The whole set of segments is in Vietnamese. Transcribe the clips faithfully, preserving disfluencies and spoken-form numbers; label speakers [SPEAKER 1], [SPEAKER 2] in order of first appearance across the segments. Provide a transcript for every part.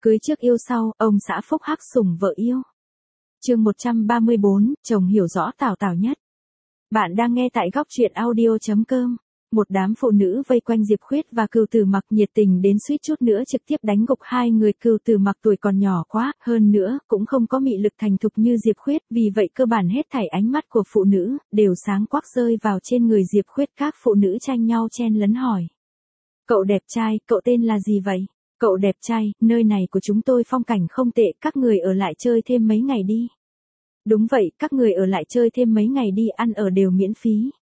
[SPEAKER 1] Cưới trước yêu sau, ông xã phúc hắc sủng vợ yêu. Chương một trăm ba mươi bốn, chồng hiểu rõ Tào Tào nhất. Bạn đang nghe tại góc truyện audio chấm com. Một đám phụ nữ vây quanh Diệp Khuyết và Cừu Tử Mặc nhiệt tình đến suýt chút nữa trực tiếp đánh gục hai người. Cừu Tử Mặc tuổi còn nhỏ quá, hơn nữa cũng không có mị lực thành thục như Diệp Khuyết, vì vậy cơ bản hết thảy ánh mắt của phụ nữ đều sáng quắc rơi vào trên người Diệp Khuyết. Các phụ nữ tranh nhau chen lấn hỏi: "Cậu đẹp trai, cậu tên là gì vậy? Cậu đẹp trai, nơi này của chúng tôi phong cảnh không tệ, các người ở lại chơi thêm mấy ngày đi." "Đúng vậy, các người ở lại chơi thêm mấy ngày đi, ăn ở đều miễn phí."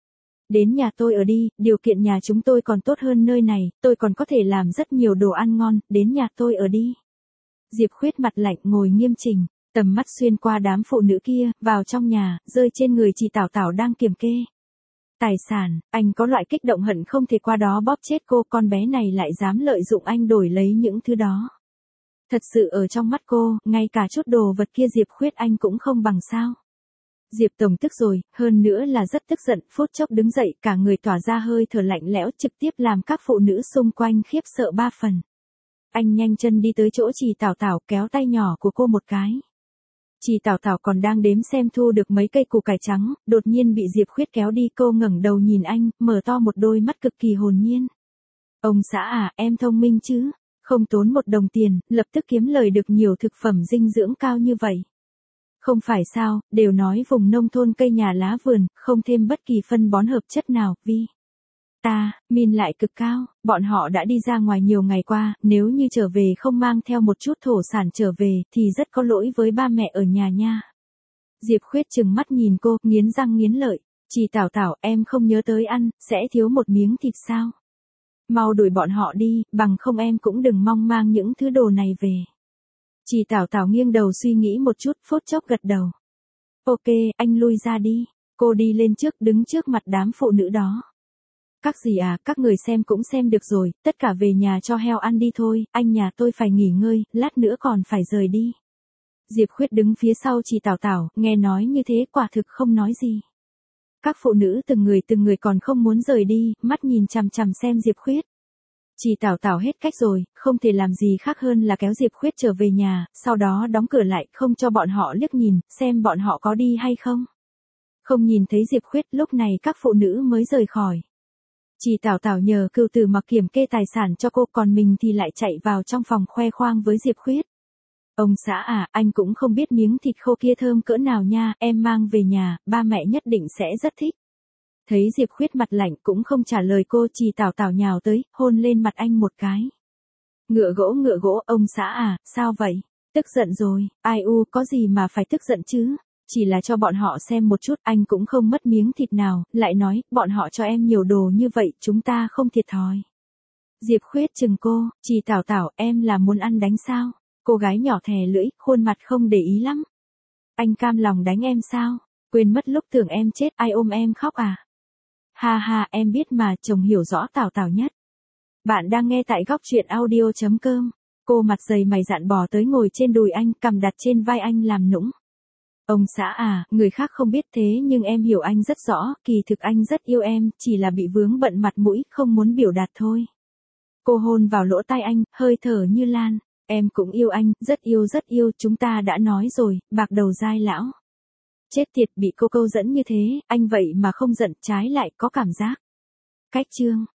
[SPEAKER 1] "Đến nhà tôi ở đi, điều kiện nhà chúng tôi còn tốt hơn nơi này, tôi còn có thể làm rất nhiều đồ ăn ngon, đến nhà tôi ở đi." Diệp Khuyết mặt lạnh ngồi nghiêm chỉnh, tầm mắt xuyên qua đám phụ nữ kia, vào trong nhà, rơi trên người chị Tào Tào đang kiềm kê tài sản. Anh có loại kích động hận không thể qua đó bóp chết cô, con bé này lại dám lợi dụng anh đổi lấy những thứ đó. Thật sự ở trong mắt cô, ngay cả chút đồ vật kia Diệp Khuyết anh cũng không bằng sao. Diệp Tổng tức rồi, hơn nữa là rất tức giận, phút chốc đứng dậy, cả người tỏa ra hơi thở lạnh lẽo, trực tiếp làm các phụ nữ xung quanh khiếp sợ ba phần. Anh nhanh chân đi tới chỗ chị Tào Tào, kéo tay nhỏ của cô một cái. Chị Tào Tào còn đang đếm xem thu được mấy cây củ cải trắng, đột nhiên bị Diệp Khuyết kéo đi. Cô ngẩng đầu nhìn anh, mở to một đôi mắt cực kỳ hồn nhiên. "Ông xã à, em thông minh chứ, không tốn một đồng tiền, lập tức kiếm lời được nhiều thực phẩm dinh dưỡng cao như vậy." "Không phải sao, đều nói vùng nông thôn cây nhà lá vườn, không thêm bất kỳ phân bón hợp chất nào, vi ta min lại cực cao, bọn họ đã đi ra ngoài nhiều ngày qua, nếu như trở về không mang theo một chút thổ sản trở về, thì rất có lỗi với ba mẹ ở nhà nha." Diệp Khuyết trừng mắt nhìn cô, nghiến răng nghiến lợi. "Chị Tào Tào, em không nhớ tới ăn, sẽ thiếu một miếng thịt sao? Mau đuổi bọn họ đi, bằng không em cũng đừng mong mang những thứ đồ này về." Chị Tào Tào nghiêng đầu suy nghĩ một chút, phút chốc gật đầu. "Ok, anh lui ra đi." Cô đi lên trước, đứng trước mặt đám phụ nữ đó. "Các dì à, các người xem cũng xem được rồi, tất cả về nhà cho heo ăn đi thôi, anh nhà tôi phải nghỉ ngơi, lát nữa còn phải rời đi." Diệp Khuyết đứng phía sau chị Tào Tào, nghe nói như thế quả thực không nói gì. Các phụ nữ từng người từng người còn không muốn rời đi, mắt nhìn chằm chằm xem Diệp Khuyết. Chị Tào Tào hết cách rồi, không thể làm gì khác hơn là kéo Diệp Khuyết trở về nhà, sau đó đóng cửa lại, không cho bọn họ liếc nhìn, xem bọn họ có đi hay không. Không nhìn thấy Diệp Khuyết, lúc này các phụ nữ mới rời khỏi. Chị Tào Tào nhờ Cừu Tử Mặc kiểm kê tài sản cho cô, còn mình thì lại chạy vào trong phòng khoe khoang với Diệp Khuyết. "Ông xã à, anh cũng không biết miếng thịt khô kia thơm cỡ nào nha, em mang về nhà, ba mẹ nhất định sẽ rất thích." Thấy Diệp Khuyết mặt lạnh cũng không trả lời cô, chị Tào Tào nhào tới, hôn lên mặt anh một cái. "Ngựa gỗ ngựa gỗ, ông xã à, sao vậy? Tức giận rồi?" "Ai u, có gì mà phải tức giận chứ? Chỉ là cho bọn họ xem một chút, anh cũng không mất miếng thịt nào, lại nói, bọn họ cho em nhiều đồ như vậy, chúng ta không thiệt thòi." Diệp Khuyết chừng cô, "Chị Tào Tào, em là muốn ăn đánh sao?" Cô gái nhỏ thè lưỡi, khuôn mặt không để ý lắm. "Anh cam lòng đánh em sao? Quên mất lúc tưởng em chết, ai ôm em khóc à?" "Ha ha, em biết mà, chồng hiểu rõ Tào Tào nhất." Bạn đang nghe tại góc truyện audio chấm com. Cô mặt dày mày dạn bò tới ngồi trên đùi anh, cằm đặt trên vai anh làm nũng. "Ông xã à, người khác không biết thế nhưng em hiểu anh rất rõ, kỳ thực anh rất yêu em, chỉ là bị vướng bận mặt mũi, không muốn biểu đạt thôi." Cô hôn vào lỗ tai anh, hơi thở như lan. "Em cũng yêu anh, rất yêu rất yêu, chúng ta đã nói rồi, bạc đầu dai lão." Chết tiệt, bị cô câu dẫn như thế, anh vậy mà không giận, trái lại có cảm giác. Cách chương.